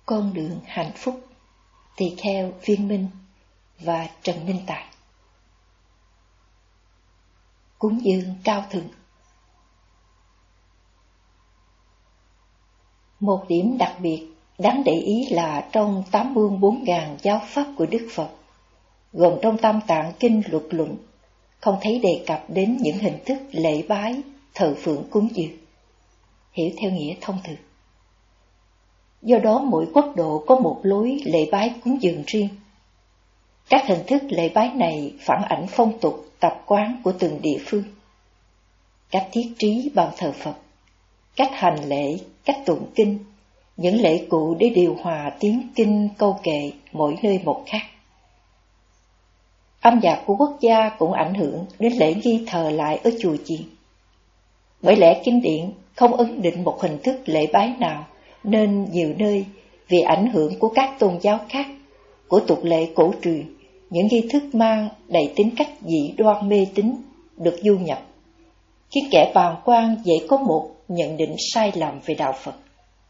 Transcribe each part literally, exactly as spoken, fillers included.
Con đường hạnh phúc, tỳ kheo Viên Minh và Trần Minh Tài. Cúng dường cao thượng. Một điểm đặc biệt đáng để ý là trong tám buôn bốn ngàn giáo pháp của Đức Phật, gồm trong Tam Tạng Kinh Luật Luận, không thấy đề cập đến những hình thức lễ bái, thờ phượng cúng dường, hiểu theo nghĩa thông thường. Do đó mỗi quốc độ có một lối lễ bái cúng dường riêng. Các hình thức lễ bái này phản ảnh phong tục, tập quán của từng địa phương. Cách thiết trí bàn thờ Phật, cách hành lễ, cách tụng kinh, những lễ cụ để điều hòa tiếng kinh câu kệ mỗi nơi một khác. Âm nhạc của quốc gia cũng ảnh hưởng đến lễ nghi thờ lại ở chùa chiền. Bởi lẽ kinh điển không ấn định một hình thức lễ bái nào, nên nhiều nơi vì ảnh hưởng của các tôn giáo khác, của tục lệ cổ truyền, những nghi thức mang đầy tính cách dị đoan mê tín được du nhập, khiến kẻ bàng quan dễ có một nhận định sai lầm về đạo Phật.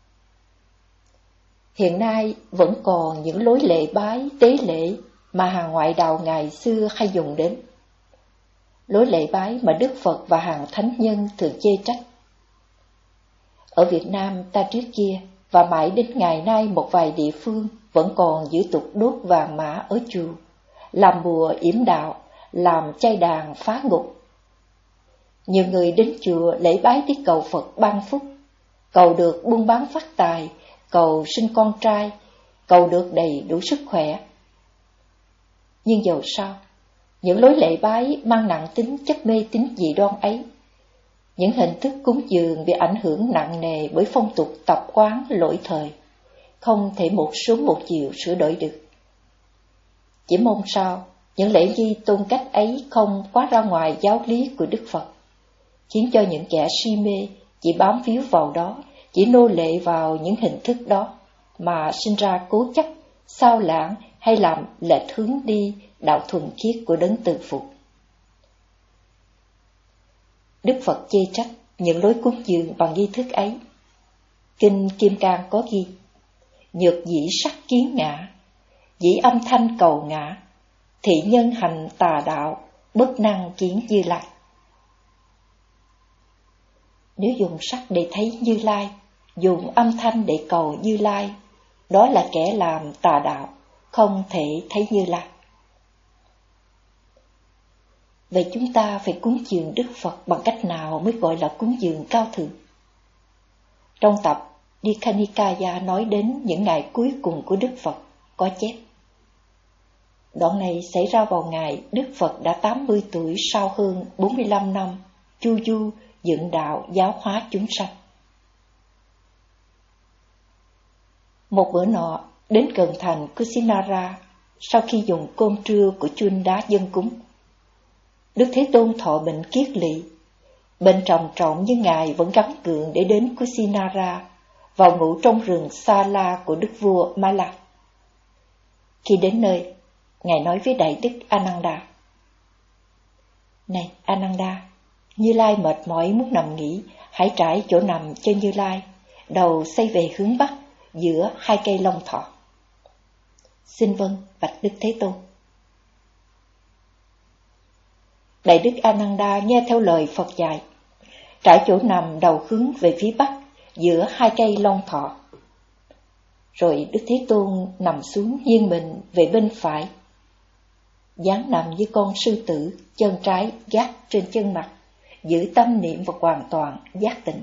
Hiện nay vẫn còn những lối lễ bái, tế lễ mà hàng ngoại đạo ngày xưa hay dùng đến. Lối lễ bái mà Đức Phật và hàng thánh nhân thường chê trách. Ở Việt Nam ta trước kia và mãi đến ngày nay một vài địa phương vẫn còn giữ tục đốt vàng mã ở chùa, làm bùa yểm đạo, làm chay đàn phá ngục. Nhiều người đến chùa lễ bái để cầu Phật ban phúc, cầu được buôn bán phát tài, cầu sinh con trai, cầu được đầy đủ sức khỏe. Nhưng dầu sao, những lối lễ bái mang nặng tính chất mê tín dị đoan ấy, những hình thức cúng dường bị ảnh hưởng nặng nề bởi phong tục tập quán lỗi thời, không thể một sớm một chiều sửa đổi được. Chỉ mong sao những lễ nghi tôn cách ấy không quá ra ngoài giáo lý của Đức Phật, khiến cho những kẻ si mê chỉ bám víu vào đó, chỉ nô lệ vào những hình thức đó, mà sinh ra cố chấp, sao lãng hay làm lệch hướng đi đạo thuần khiết của đấng từ phụ. Đức Phật chê trách những lối cúng dường bằng nghi thức ấy. Kinh Kim Cang có ghi: nhược dĩ sắc kiến ngã, dĩ âm thanh cầu ngã, thị nhân hành tà đạo, bất năng kiến Như Lai. Nếu dùng sắc để thấy Như Lai, dùng âm thanh để cầu Như Lai, đó là kẻ làm tà đạo, không thể thấy Như Lai. Vậy chúng ta phải cúng dường Đức Phật bằng cách nào mới gọi là cúng dường cao thượng? Trong tập Dikha Nikaya nói đến những ngày cuối cùng của Đức Phật có chép. Đoạn này xảy ra vào ngày Đức Phật đã tám mươi tuổi sau hơn bốn mươi lăm năm chu du dựng đạo giáo hóa chúng sanh. Một bữa nọ, đến gần thành Kusinara, sau khi dùng cơm trưa của chun đá dân cúng, Đức Thế Tôn thọ bệnh kiết lỵ. Bệnh trầm trọng nhưng Ngài vẫn gắng gượng để đến Kusinara, vào ngủ trong rừng Sa La của Đức vua Mala. Khi đến nơi, Ngài nói với Đại Đức Ananda: Này Ananda, Như Lai mệt mỏi muốn nằm nghỉ, hãy trải chỗ nằm cho Như Lai, đầu xoay về hướng Bắc, giữa hai cây long thọ. Xin vâng, bạch Đức Thế Tôn. Đại Đức Ananda nghe theo lời Phật dạy, trải chỗ nằm đầu hướng về phía Bắc, giữa hai cây long thọ. Rồi Đức Thế Tôn nằm xuống nghiêng mình về bên phải, dáng nằm như con sư tử, chân trái gác trên chân mặt, giữ tâm niệm và hoàn toàn giác tỉnh.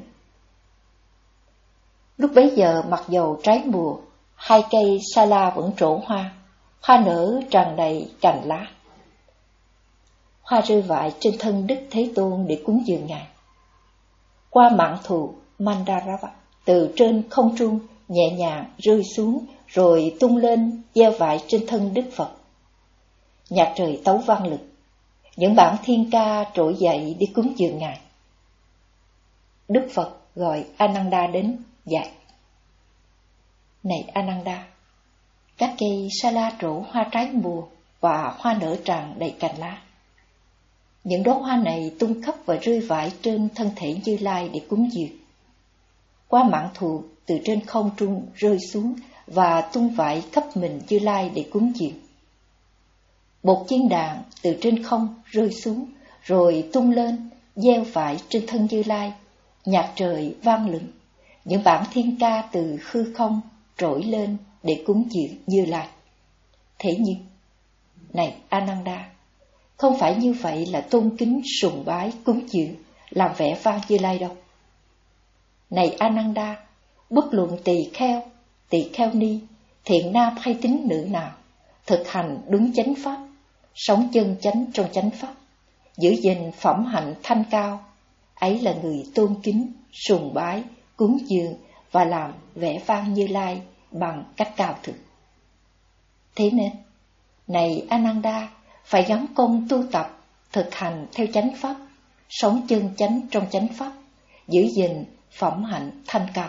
Lúc bấy giờ mặc dầu trái mùa, hai cây sa la vẫn trổ hoa, hoa nở tràn đầy cành lá. Hoa rơi vãi trên thân Đức Thế Tôn để cúng dường Ngài. Qua mạn thù Mandarava, từ trên không trung nhẹ nhàng rơi xuống rồi tung lên gieo vãi trên thân Đức Phật. Nhạc trời tấu vang lực, những bản thiên ca trỗi dậy đi cúng dường Ngài. Đức Phật gọi Ananda đến dạy: Này Ananda, các cây sa la trổ hoa trái mùa và hoa nở tràn đầy cành lá. Những đóa hoa này tung khắp và rơi vãi trên thân thể Như Lai để cúng dường. Qua mạn thù từ trên không trung rơi xuống và tung vải khắp mình Như Lai để cúng dường. Một viên đàn từ trên không rơi xuống, rồi tung lên, gieo vải trên thân Như Lai. Nhạc trời vang lừng, những bản thiên ca từ hư không trỗi lên để cúng dường Như Lai. Thế nhưng, này Ananda, không phải như vậy là tôn kính, sùng bái, cúng dường, làm vẻ vang Như Lai đâu. Này Ananda, bất luận tỳ kheo, tỳ kheo ni, thiện nam hay tín nữ nào, thực hành đúng chánh pháp, sống chân chánh trong chánh pháp, giữ gìn phẩm hạnh thanh cao, ấy là người tôn kính, sùng bái, cúng dường và làm vẻ vang Như Lai bằng cách cao thượng. Thế nên, này Ananda, phải gắng công tu tập, thực hành theo chánh pháp, sống chân chánh trong chánh pháp, giữ gìn phẩm hạnh thanh cao.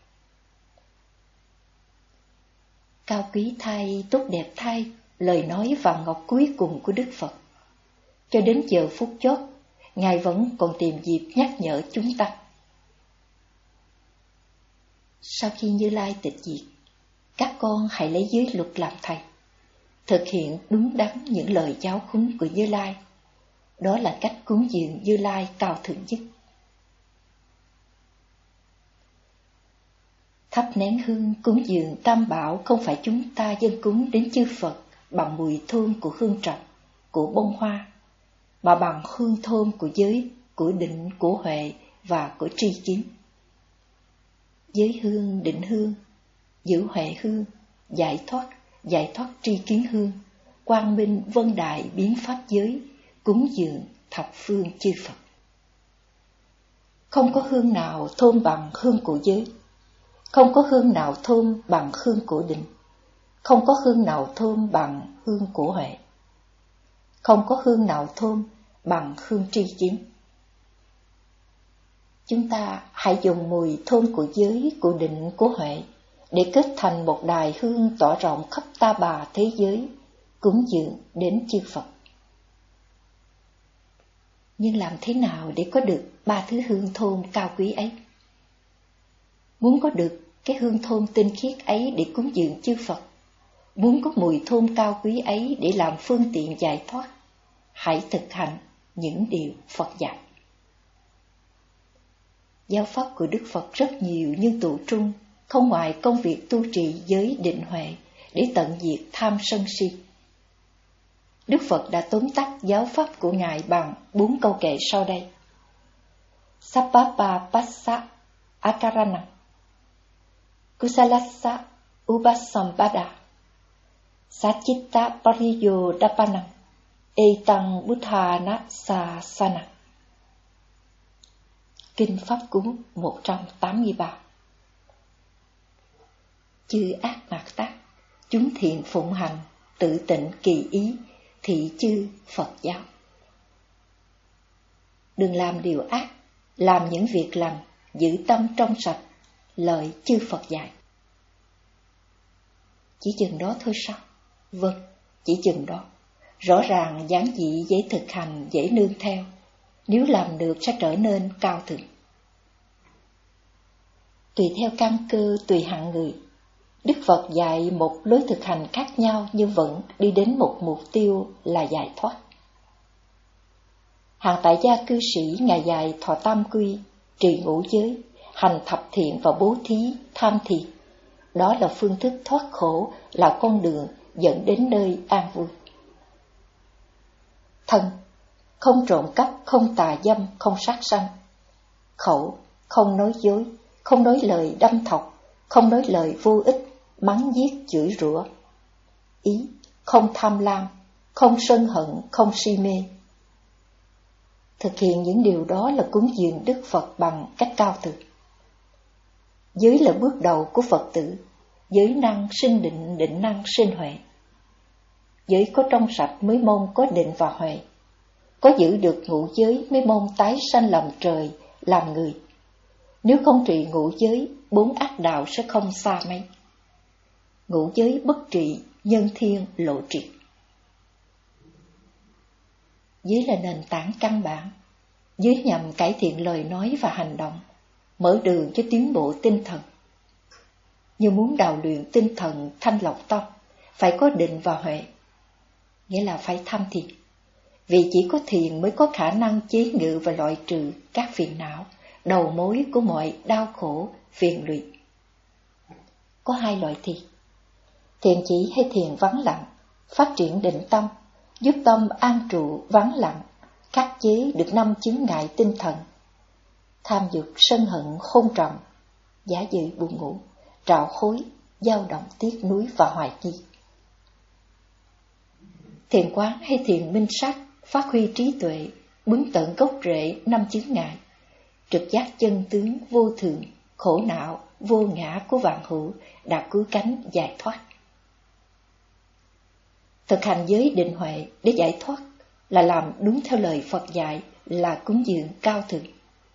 Cao quý thay, tốt đẹp thay, lời nói vàng ngọc cuối cùng của Đức Phật. Cho đến giờ phút chót, Ngài vẫn còn tìm dịp nhắc nhở chúng ta. Sau khi Như Lai tịch diệt, các con hãy lấy giới luật làm thầy, thực hiện đúng đắn những lời giáo huấn của Như Lai. Đó là cách cúng dường Như Lai cao thượng nhất. Thắp nén hương cúng dường Tam Bảo không phải chúng ta dâng cúng đến chư Phật bằng mùi thơm của hương trầm, của bông hoa, mà bằng hương thơm của giới, của định, của huệ và của tri kiến. Giới hương, định hương, giữ huệ hương, giải thoát, giải thoát tri kiến hương, quang minh vân đại biến pháp giới, cúng dường thập phương chư Phật. Không có hương nào thơm bằng hương của giới, không có hương nào thơm bằng hương của định, không có hương nào thơm bằng hương của huệ, không có hương nào thơm bằng hương tri kiến. Chúng ta hãy dùng mùi thơm của giới, của định, của huệ để kết thành một đài hương tỏa rộng khắp ta bà thế giới, cúng dường đến chư Phật. Nhưng làm thế nào để có được ba thứ hương thơm cao quý ấy? Muốn có được cái hương thơm tinh khiết ấy để cúng dường chư Phật, muốn có mùi thơm cao quý ấy để làm phương tiện giải thoát, hãy thực hành những điều Phật dạy. Giáo pháp của Đức Phật rất nhiều nhưng tụ trung, không ngoài công việc tu trì giới định huệ để tận diệt tham sân si. Đức Phật đã tóm tắt giáo pháp của Ngài bằng bốn câu kệ sau đây. Sappapa passa akarana, kusalassa upasampada, sachitta pariyo dapanam, etang buddhana sasana. Kinh Pháp Cú một trăm tám mươi ba. Chư ác mạt tác, chúng thiện phụng hành, tự tịnh kỳ ý, thị chư Phật giáo. Đừng làm điều ác, làm những việc lành, giữ tâm trong sạch, lời chư Phật dạy. Chỉ chừng đó thôi sao? Vâng, chỉ chừng đó. Rõ ràng, giản dị, dễ thực hành, dễ nương theo. Nếu làm được sẽ trở nên cao thượng. Tùy theo căn cơ, tùy hạng người, Đức Phật dạy một lối thực hành khác nhau nhưng vẫn đi đến một mục tiêu là giải thoát. Hàng tại gia cư sĩ Ngài dạy thọ tam quy, trì ngũ giới, hành thập thiện và bố thí, tham thiền. Đó là phương thức thoát khổ, là con đường dẫn đến nơi an vui. Thân, không trộm cắp, không tà dâm, không sát sanh. Khẩu, không nói dối, không nói lời đâm thọc, không nói lời vô ích, mắng giết, chửi rủa. Ý, không tham lam, không sân hận, không si mê. Thực hiện những điều đó là cúng dường Đức Phật bằng cách cao thượng. Giới là bước đầu của Phật tử, giới năng sinh định, định năng sinh huệ. Giới có trong sạch mới mong có định và huệ. Có giữ được ngũ giới mới mong tái sanh làm trời, làm người. Nếu không trị ngũ giới, bốn ác đạo sẽ không xa mấy. Ngũ giới bất trị, nhân thiên lộ triệt. Giới là nền tảng căn bản. Giới nhằm cải thiện lời nói và hành động, mở đường cho tiến bộ tinh thần. Như muốn đào luyện tinh thần thanh lọc tâm, phải có định và huệ, nghĩa là phải tham thiền. Vì chỉ có thiền mới có khả năng chế ngự và loại trừ các phiền não, đầu mối của mọi đau khổ, phiền lụy. Có hai loại thiền: thiền chỉ hay thiền vắng lặng, phát triển định tâm, giúp tâm an trụ vắng lặng, khắc chế được năm chướng ngại tinh thần: tham dục, sân hận, khôn trầm, giả dự, buồn ngủ, trạo hối, dao động, tiếc nuối và hoài nghi. Thiền quán hay thiền minh sát phát huy trí tuệ, bứng tận gốc rễ năm chướng ngại, trực giác chân tướng vô thường, khổ não, vô ngã của vạn hữu, đã cứu cánh giải thoát. Thực hành giới định huệ để giải thoát là làm đúng theo lời Phật dạy, là cúng dường cao thượng.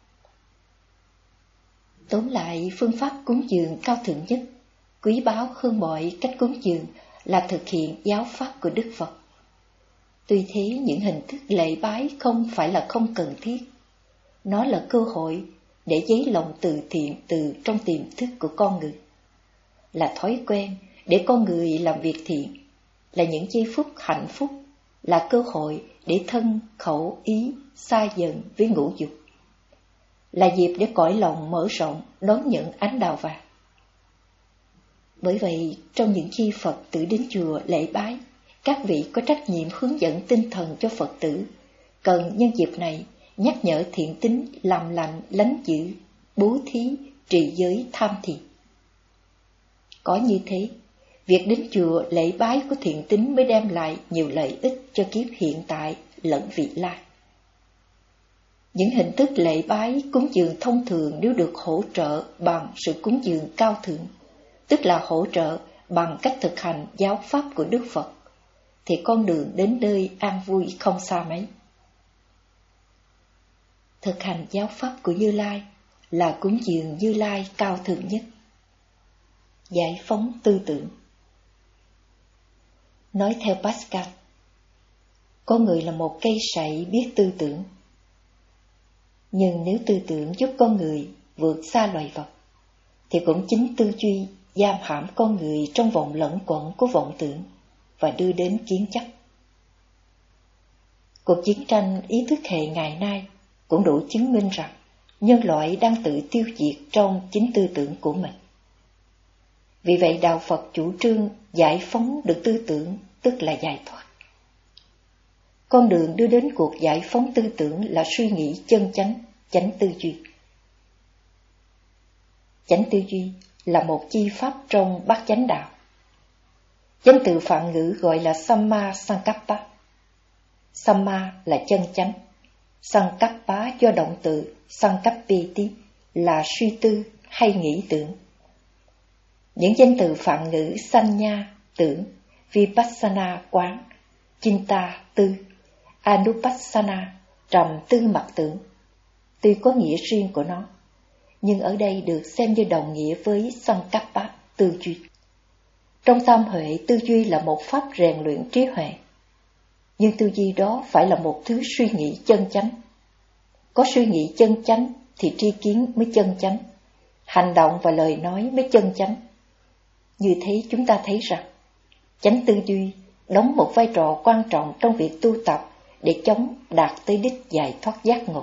Tóm lại, phương pháp cúng dường cao thượng nhất, quý báu hơn mọi cách cúng dường là thực hiện giáo pháp của Đức Phật. Tuy thế, những hình thức lễ bái không phải là không cần thiết. Nó là cơ hội để dấy lòng từ thiện từ trong tiềm thức của con người, là thói quen để con người làm việc thiện, là những giây phút hạnh phúc, là cơ hội để thân, khẩu, ý xa dần với ngũ dục, là dịp để cõi lòng mở rộng đón nhận ánh đào vàng. Bởi vậy, trong những khi Phật tử đến chùa lễ bái, các vị có trách nhiệm hướng dẫn tinh thần cho Phật tử, cần nhân dịp này nhắc nhở thiện tín làm lành, lánh dữ, bố thí, trì giới, tham thiền. Có như thế, việc đến chùa lễ bái của thiện tín mới đem lại nhiều lợi ích cho kiếp hiện tại lẫn vị lai. Những hình thức lễ bái, cúng dường thông thường nếu được hỗ trợ bằng sự cúng dường cao thượng, tức là hỗ trợ bằng cách thực hành giáo pháp của Đức Phật, thì con đường đến nơi an vui không xa mấy. Thực hành giáo pháp của Như Lai là cúng dường Như Lai cao thượng nhất. Giải phóng tư tưởng. Nói theo Pascal, con người là một cây sậy biết tư tưởng. Nhưng nếu tư tưởng giúp con người vượt xa loài vật, thì cũng chính tư duy giam hãm con người trong vòng lẫn quẩn của vọng tưởng và đưa đến kiến chấp. Cuộc chiến tranh ý thức hệ ngày nay cũng đủ chứng minh rằng nhân loại đang tự tiêu diệt trong chính tư tưởng của mình. Vì vậy Đạo Phật chủ trương giải phóng được tư tưởng, tức là giải thoát. Con đường đưa đến cuộc giải phóng tư tưởng là suy nghĩ chân chánh, chánh tư duy. Chánh tư duy là một chi pháp trong bát chánh đạo. Danh từ Phạn ngữ gọi là Samma Sankappa. Samma là chân chánh, Sankappa do động từ Sankappeti là suy tư hay nghĩ tưởng. Những danh từ Phạn ngữ Sanya tưởng, Vipassana quán, Chinta tư, Anupassana trầm tư mặc tưởng, tuy có nghĩa riêng của nó, nhưng ở đây được xem như đồng nghĩa với Sankappa tư duy. Trong tam huệ, tư duy là một pháp rèn luyện trí huệ, nhưng tư duy đó phải là một thứ suy nghĩ chân chánh. Có suy nghĩ chân chánh thì tri kiến mới chân chánh, hành động và lời nói mới chân chánh. Như thế chúng ta thấy rằng chánh tư duy đóng một vai trò quan trọng trong việc tu tập để chống đạt tới đích giải thoát giác ngộ.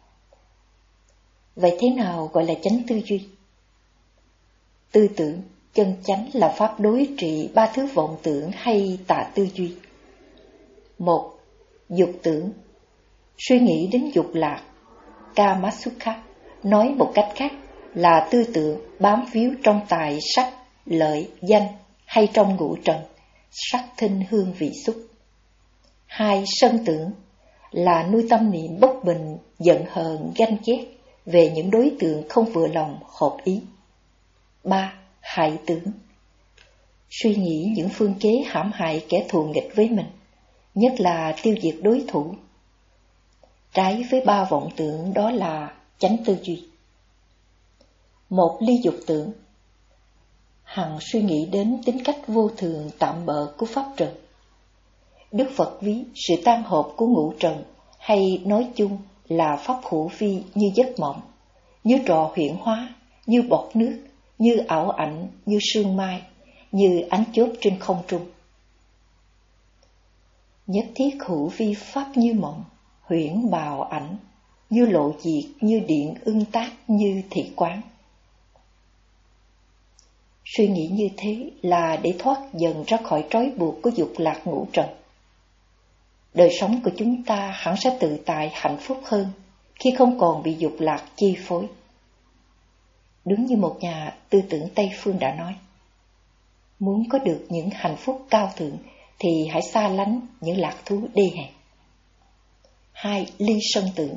Vậy thế nào gọi là chánh tư duy? Tư tưởng chân chánh là pháp đối trị ba thứ vọng tưởng hay tà tư duy. Một, dục tưởng, suy nghĩ đến dục lạc, Kamasukha, nói một cách khác là tư tưởng bám víu trong tài sắc, lợi, danh hay trong ngũ trần, sắc thinh hương vị xúc. Hai, sân tưởng là nuôi tâm niệm bất bình, giận hờn, ganh ghét về những đối tượng không vừa lòng, hợp ý. Ba, hại tưởng, suy nghĩ những phương kế hãm hại kẻ thù nghịch với mình, nhất là tiêu diệt đối thủ. Trái với ba vọng tưởng đó là chánh tư duy. Một, ly dục tưởng, hằng suy nghĩ đến tính cách vô thường tạm bợ của pháp trần. Đức Phật ví sự tan hợp của ngũ trần, hay nói chung là pháp hữu vi như giấc mộng, như trò huyễn hóa, như bọt nước, như ảo ảnh, như sương mai, như ánh chớp trên không trung. Nhất thiết hữu vi pháp như mộng, huyễn bào ảnh, như lộ diệt, như điện ưng tác, như thị quán. Suy nghĩ như thế là để thoát dần ra khỏi trói buộc của dục lạc ngũ trần. Đời sống của chúng ta hẳn sẽ tự tại hạnh phúc hơn khi không còn bị dục lạc chi phối. Đúng như một nhà tư tưởng Tây phương đã nói, muốn có được những hạnh phúc cao thượng thì hãy xa lánh những lạc thú đê hèn. Hai, ly sân tưởng.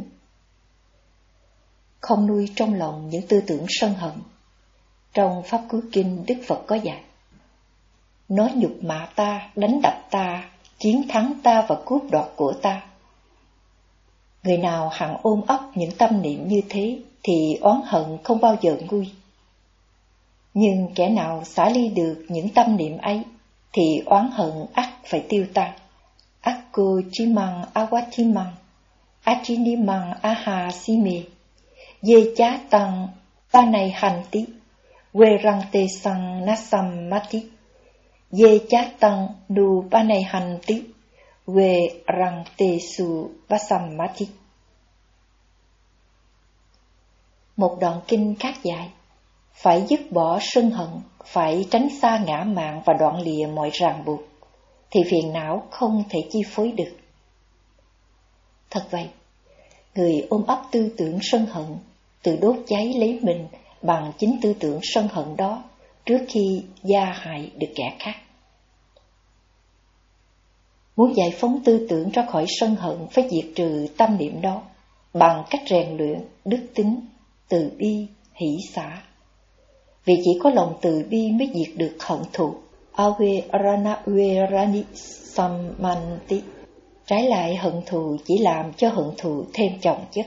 Không nuôi trong lòng những tư tưởng sân hận. Trong Pháp Cú Kinh, Đức Phật có dạy: nó nhục mạ ta, đánh đập ta, chiến thắng ta và cướp đoạt của ta. Người nào hằng ôm ấp những tâm niệm như thế thì oán hận không bao giờ nguôi. Nhưng kẻ nào xả ly được những tâm niệm ấy thì oán hận ắt phải tiêu tan. Akko chimang awatimang, achinimang aha sime, ye chá tăng ta này hành tí, quê răng tê sang nasam mati, ye chá tăng nu ba này hành tí, quê răng tê su basam mati. Một đoạn kinh khác dạy, phải dứt bỏ sân hận, phải tránh xa ngã mạn và đoạn lìa mọi ràng buộc, thì phiền não không thể chi phối được. Thật vậy, người ôm ấp tư tưởng sân hận, tự đốt cháy lấy mình bằng chính tư tưởng sân hận đó trước khi gia hại được kẻ khác. Muốn giải phóng tư tưởng ra khỏi sân hận phải diệt trừ tâm niệm đó bằng cách rèn luyện đức tính, từ bi, hỷ xả. Vì chỉ có lòng từ bi mới diệt được hận thù. Awe rana we rani sammanti. Trái lại, hận thù chỉ làm cho hận thù thêm chồng chất.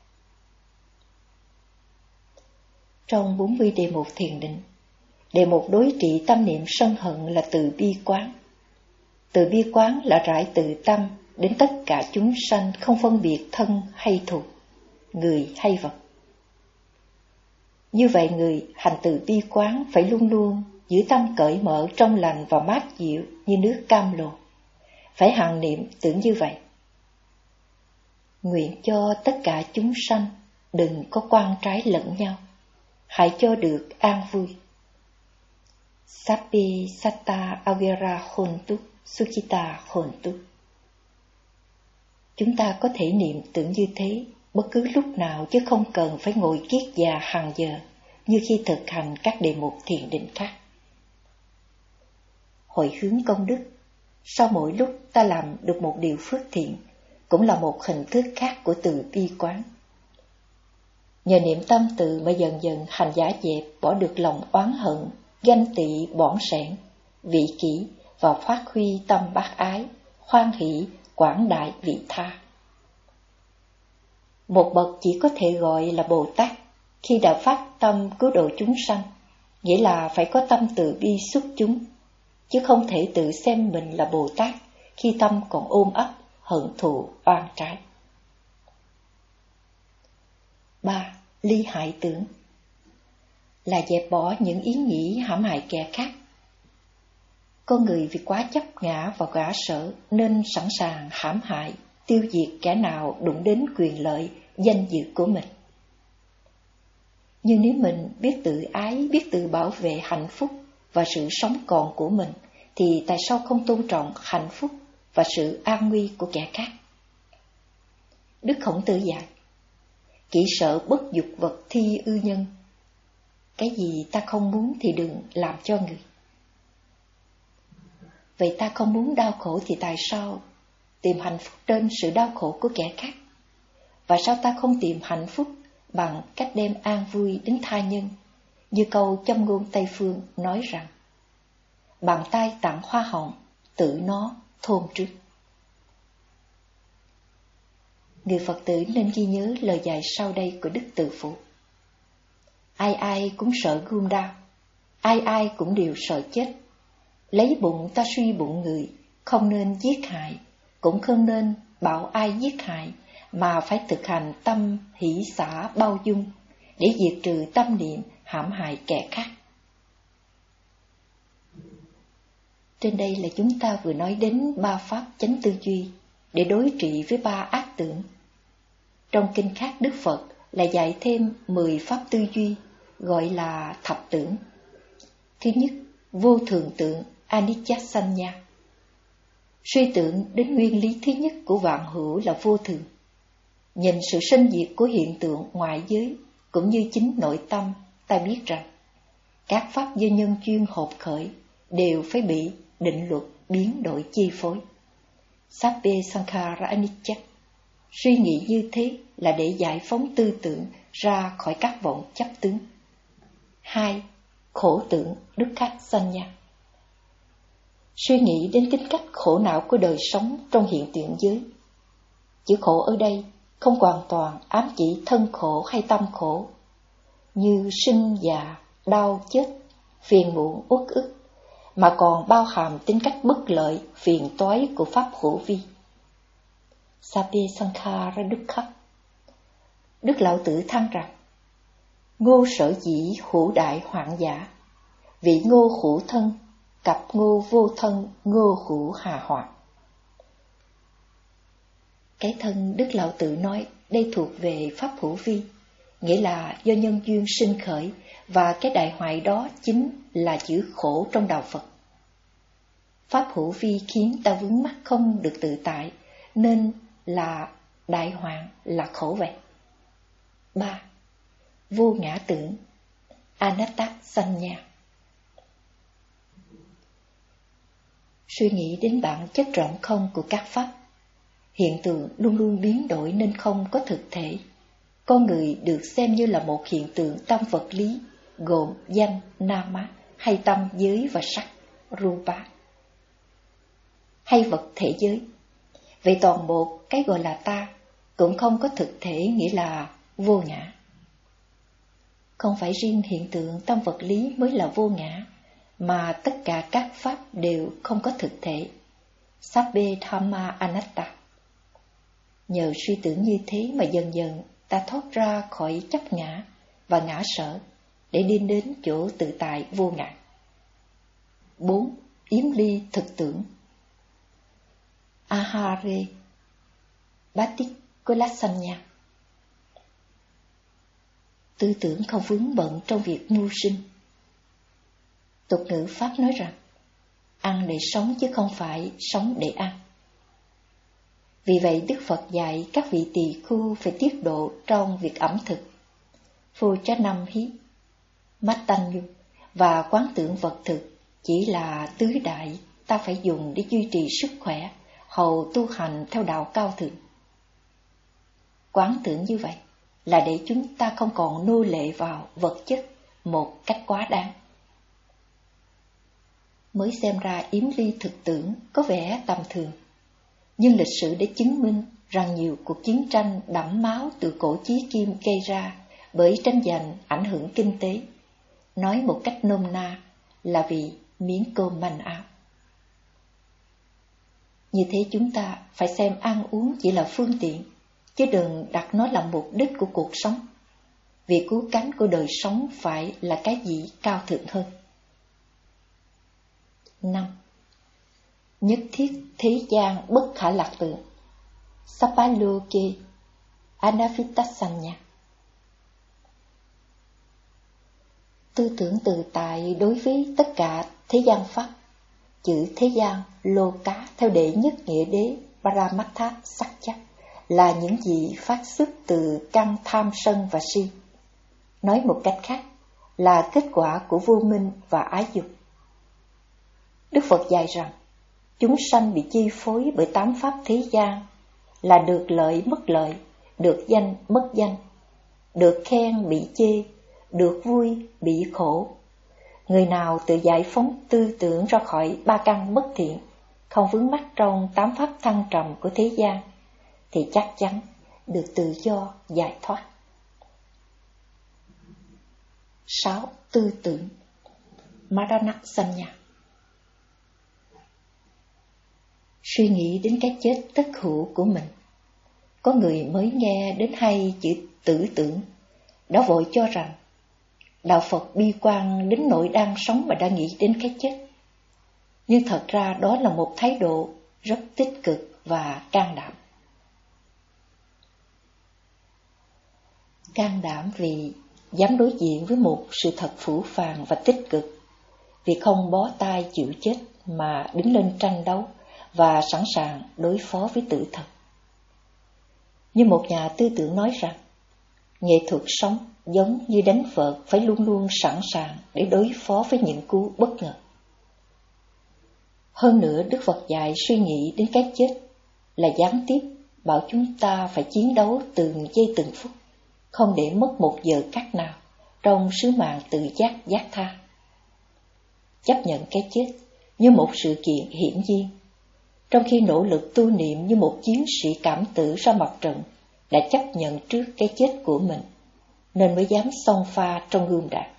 Trong bốn mươi đề mục thiền định, đề mục đối trị tâm niệm sân hận là từ bi quán. Từ bi quán là rải từ tâm đến tất cả chúng sanh, không phân biệt thân hay thù, người hay vật. Như vậy, người hành từ bi quán phải luôn luôn giữ tâm cởi mở, trong lành và mát dịu như nước cam lồ. Phải hằng niệm tưởng như vậy: nguyện cho tất cả chúng sanh đừng có quan trái lẫn nhau, hãy cho được an vui. Sabbe satta avera hontu sukhita hontu. Chúng ta có thể niệm tưởng như thế bất cứ lúc nào, chứ không cần phải ngồi kiết già hàng giờ như khi thực hành các đề mục thiền định khác. Hồi hướng công đức. Sau mỗi lúc ta làm được một điều phước thiện, cũng là một hình thức khác của từ bi quán. Nhờ niệm tâm từ mà dần dần hành giả dẹp bỏ được lòng oán hận, ganh tị, bỏng sẻn, vị kỷ và phát huy tâm bác ái, hoan hỷ, quảng đại vị tha. Một bậc chỉ có thể gọi là Bồ Tát khi đã phát tâm cứu độ chúng sanh, nghĩa là phải có tâm từ bi xuất chúng, chứ không thể tự xem mình là Bồ Tát khi tâm còn ôm ấp hận thù oan trái. Ba. Ly hại tưởng là dẹp bỏ những ý nghĩ hãm hại kẻ khác. Con người vì quá chấp ngã và gã sở nên sẵn sàng hãm hại, tiêu diệt kẻ nào đụng đến quyền lợi, danh dự của mình. Nhưng nếu mình biết tự ái, biết tự bảo vệ hạnh phúc và sự sống còn của mình, thì tại sao không tôn trọng hạnh phúc và sự an nguy của kẻ khác? Đức Khổng Tử dạy: kỹ sợ bất dục vật thi ư nhân. Cái gì ta không muốn thì đừng làm cho người. Vậy ta không muốn đau khổ thì tại sao tìm hạnh phúc trên sự đau khổ của kẻ khác? Và sao ta không tìm hạnh phúc bằng cách đem an vui đến tha nhân, như câu châm ngôn Tây Phương nói rằng: bàn tay tặng hoa hồng, tự nó thôn trước. Người Phật tử nên ghi nhớ lời dạy sau đây của Đức Từ Phụ: ai ai cũng sợ gươm đao, ai ai cũng đều sợ chết. Lấy bụng ta suy bụng người, không nên giết hại, cũng không nên bảo ai giết hại, mà phải thực hành tâm hỷ xả bao dung để diệt trừ tâm niệm hãm hại kẻ khác. Trên đây là chúng ta vừa nói đến ba pháp chánh tư duy để đối trị với ba ác tưởng. Trong kinh khác Đức Phật lại dạy thêm mười pháp tư duy gọi là thập tưởng. Thứ nhất, vô thường tưởng anicca-sanya. Suy tưởng đến nguyên lý thứ nhất của vạn hữu là vô thường. Nhìn sự sinh diệt của hiện tượng ngoại giới cũng như chính nội tâm, ta biết rằng các pháp do nhân duyên hợp khởi đều phải bị định luật biến đổi chi phối. Sabbe sankhara anicca. Suy nghĩ như thế là để giải phóng tư tưởng ra khỏi các vọng chấp tướng. Hai, khổ tưởng dukkha-sanya. Suy nghĩ đến tính cách khổ não của đời sống trong hiện tượng giới. Chữ khổ ở đây không hoàn toàn ám chỉ thân khổ hay tâm khổ, như sinh già, đau chết, phiền muộn, uất ức, mà còn bao hàm tính cách bất lợi, phiền toái của pháp hữu vi. Sabbe sankhara dukkha. Đức Lão Tử than rằng, ngô sở dĩ hữu đại hoạn giả, vị ngô hữu thân, cặp ngô vô thân, ngô hữu hà hoạn. Cái thân Đức Lão Tử nói đây thuộc về pháp hữu vi, nghĩa là do nhân duyên sinh khởi, và cái đại hoại đó chính là chữ khổ trong đạo Phật. Pháp hữu vi khiến ta vướng mắc không được tự tại, nên là đại hoạn, là khổ vậy. Ba, vô ngã tưởng anatta-sanya. Suy nghĩ đến bản chất rỗng không của các pháp. Hiện tượng luôn luôn biến đổi nên không có thực thể. Con người được xem như là một hiện tượng tâm vật lý, gồm danh, nama, hay tâm giới và sắc, rupa, hay vật thể giới. Vậy toàn bộ cái gọi là ta cũng không có thực thể, nghĩa là vô ngã. Không phải riêng hiện tượng tâm vật lý mới là vô ngã, mà tất cả các pháp đều không có thực thể. Sabbe dhamma anatta. Nhờ suy tưởng như thế mà dần dần ta thoát ra khỏi chấp ngã và ngã sở để đi đến chỗ tự tại vô ngã. Bốn, yếm ly thực tưởng ahare bhattikula-sanya. Tư tưởng không vướng bận trong việc mưu sinh. Tục ngữ Pháp nói rằng, ăn để sống chứ không phải sống để ăn. Vì vậy Đức Phật dạy các vị tỳ khưu phải tiết độ trong việc ẩm thực, Phochanam hí, Mattanyu, và quán tưởng vật thực chỉ là tứ đại ta phải dùng để duy trì sức khỏe, hầu tu hành theo đạo cao thượng. Quán tưởng như vậy là để chúng ta không còn nô lệ vào vật chất một cách quá đáng. Mới xem ra yếm ly thực tưởng có vẻ tầm thường, nhưng lịch sử đã chứng minh rằng nhiều cuộc chiến tranh đẫm máu từ cổ chí kim gây ra bởi tranh giành ảnh hưởng kinh tế, nói một cách nôm na là vì miếng cơm manh áo. Như thế chúng ta phải xem ăn uống chỉ là phương tiện, chứ đừng đặt nó làm mục đích của cuộc sống. Việc cứu cánh của đời sống phải là cái gì cao thượng hơn. Năm, nhất thiết thế gian bất khả lạc tượng Sappaloke Anavitasanya. Tư tưởng tự tại đối với tất cả thế gian pháp. Chữ thế gian lô cá theo đệ nhất nghĩa đế Paramattha sắc chắc là những gì phát xuất từ căn tham sân và si. Nói một cách khác là kết quả của vô minh và ái dục. Đức Phật dạy rằng chúng sanh bị chi phối bởi tám pháp thế gian là được lợi mất lợi, được danh mất danh, được khen bị chê, được vui bị khổ. Người nào tự giải phóng tư tưởng ra khỏi ba căn bất thiện, không vướng mắc trong tám pháp thăng trầm của thế gian, thì chắc chắn được tự do giải thoát. Sáu, tư tưởng Marana-sanya. Suy nghĩ đến cái chết tất hữu của mình. Có người mới nghe đến hai chữ tử tưởng, đã vội cho rằng đạo Phật bi quan đến nỗi đang sống mà đã nghĩ đến cái chết. nhưng thật ra đó là một thái độ rất tích cực và can đảm. Can đảm vì dám đối diện với một sự thật phũ phàng và tích cực, vì không bó tay chịu chết mà đứng lên tranh đấu và sẵn sàng đối phó với tử thần. Như một nhà tư tưởng nói rằng, nghệ thuật sống giống như đánh vợt phải luôn luôn sẵn sàng để đối phó với những cú bất ngờ. Hơn nữa, Đức Phật dạy suy nghĩ đến cái chết là gián tiếp bảo chúng ta phải chiến đấu từng giây từng phút, không để mất một giờ cắt nào trong sứ mạng tự giác giác tha. Chấp nhận cái chết như một sự kiện hiển nhiên, trong khi nỗ lực tu niệm như một chiến sĩ cảm tử ra mặt trận đã chấp nhận trước cái chết của mình, nên mới dám xông pha trong gươm đạn.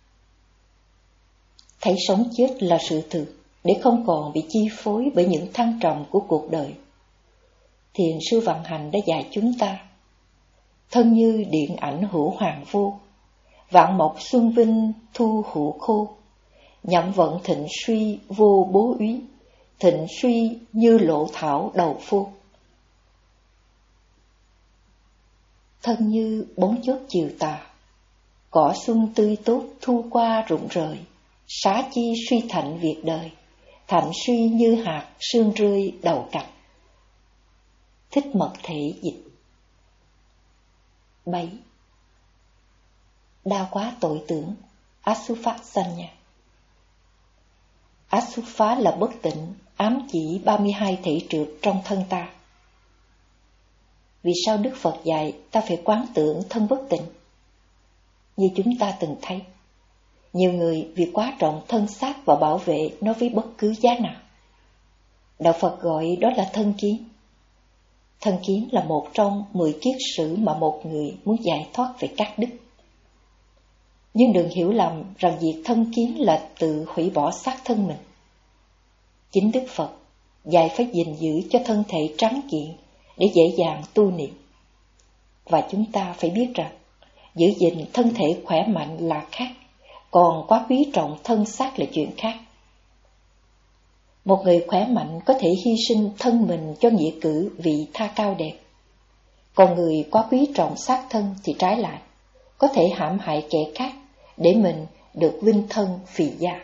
Thấy sống chết là sự thực để không còn bị chi phối bởi những thăng trầm của cuộc đời. Thiền sư Vận Hành đã dạy chúng ta, thân như điện ảnh hữu hoàng vô, vạn mộc xuân vinh thu hữu khô, nhậm vận thịnh suy vô bố úy, thịnh suy như lộ thảo đầu phô. Thân như bóng chốt chiều tà, cỏ xuân tươi tốt thu qua rụng rời, xá chi suy thạnh việc đời, thạnh suy như hạt sương rơi đầu cành. Thích Mật Thể dịch. Bảy. Đa quá tội tưởng, Asupha Sanya. Asupha là bất tịnh, ám chỉ ba mươi hai thể trượt trong thân ta. Vì sao Đức Phật dạy ta phải quán tưởng thân bất tịnh? Như chúng ta từng thấy, nhiều người vì quá trọng thân xác và bảo vệ nó với bất cứ giá nào. Đạo Phật gọi đó là thân kiến. Thân kiến là một trong mười kiết sử mà một người muốn giải thoát về các đức. Nhưng đừng hiểu lầm rằng việc thân kiến là tự hủy bỏ xác thân mình. Chính Đức Phật dạy phải gìn giữ cho thân thể trắng kiện để dễ dàng tu niệm. Và chúng ta phải biết rằng giữ gìn thân thể khỏe mạnh là khác, còn quá quý trọng thân xác là chuyện khác. Một người khỏe mạnh có thể hy sinh thân mình cho nghĩa cử vị tha cao đẹp, còn người quá quý trọng xác thân thì trái lại, có thể hãm hại kẻ khác để mình được vinh thân phì gia.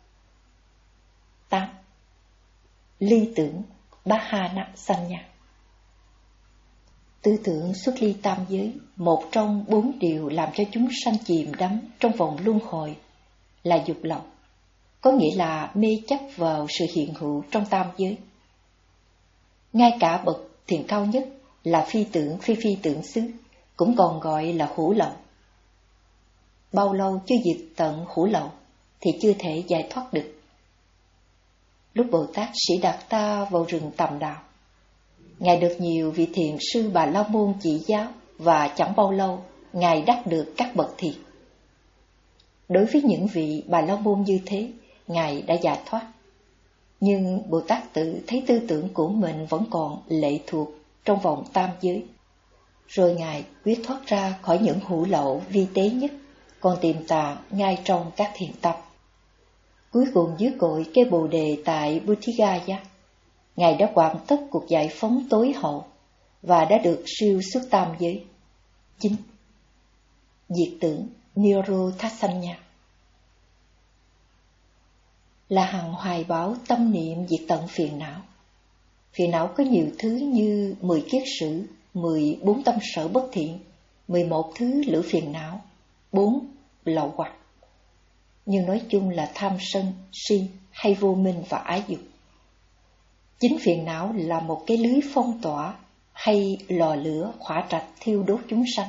Tám. Ly tưởng Bahana Sanya. Tư tưởng xuất ly tam giới, một trong bốn điều làm cho chúng sanh chìm đắm trong vòng luân hồi là dục lậu, có nghĩa là mê chấp vào sự hiện hữu trong tam giới. Ngay cả bậc thiền cao nhất là phi tưởng phi phi tưởng xứ cũng còn gọi là hữu lậu. Bao lâu chưa diệt tận hữu lậu thì chưa thể giải thoát được. Lúc Bồ Tát Sĩ Đạt Ta vào rừng Tầm Đạo, Ngài được nhiều vị thiền sư Bà La Môn chỉ giáo và chẳng bao lâu Ngài đắc được các bậc thiền. Đối với những vị Bà La Môn như thế, Ngài đã giải thoát. Nhưng Bồ Tát tự thấy tư tưởng của mình vẫn còn lệ thuộc trong vòng tam giới. Rồi Ngài quyết thoát ra khỏi những hữu lậu vi tế nhất, còn tiềm tàng ngay trong các thiền tập. Cuối cùng dưới cội cây Bồ Đề tại Buddhigaya, Ngài đã hoàn tất cuộc giải phóng tối hậu và đã được siêu xuất tam giới. Chín. Diệt tưởng Nirodhasanya. Là hằng hoài báo tâm niệm diệt tận phiền não. Phiền não có nhiều thứ như mười kiết sử, mười bốn tâm sở bất thiện, mười một thứ lửa phiền não, bốn lậu hoặc. Nhưng nói chung là tham sân, si hay vô minh và ái dục. Chính phiền não là một cái lưới phong tỏa hay lò lửa hỏa trạch thiêu đốt chúng sanh.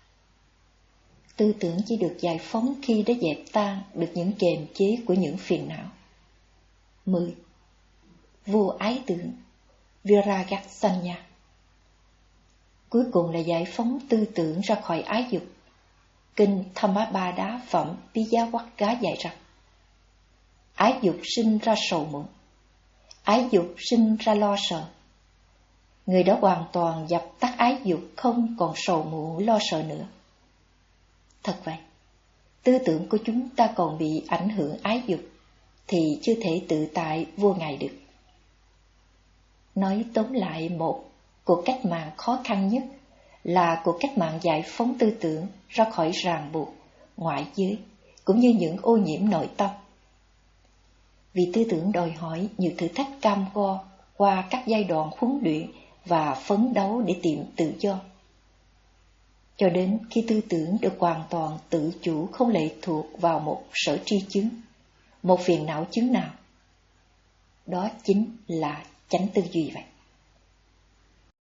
Tư tưởng chỉ được giải phóng khi đã dẹp tan được những kềm chế của những phiền não. Mười. Vô ái tưởng Viragasanya. Cuối cùng là giải phóng tư tưởng ra khỏi ái dục. Kinh Thammapada phẩm Piyawakka dạy rằng: ái dục sinh ra sầu muộn, ái dục sinh ra lo sợ. Người đã hoàn toàn dập tắt ái dục, không còn sầu muộn lo sợ nữa. Thật vậy, tư tưởng của chúng ta còn bị ảnh hưởng ái dục, thì chưa thể tự tại vua ngày được. Nói tóm lại, một cuộc cách mạng khó khăn nhất là cuộc cách mạng giải phóng tư tưởng ra khỏi ràng buộc ngoại giới cũng như những ô nhiễm nội tâm. Vì tư tưởng đòi hỏi nhiều thử thách cam go qua các giai đoạn huấn luyện và phấn đấu để tìm tự do. Cho đến khi tư tưởng được hoàn toàn tự chủ, không lệ thuộc vào một sở tri chứng, một phiền não chứng nào, đó chính là chánh tư duy vậy.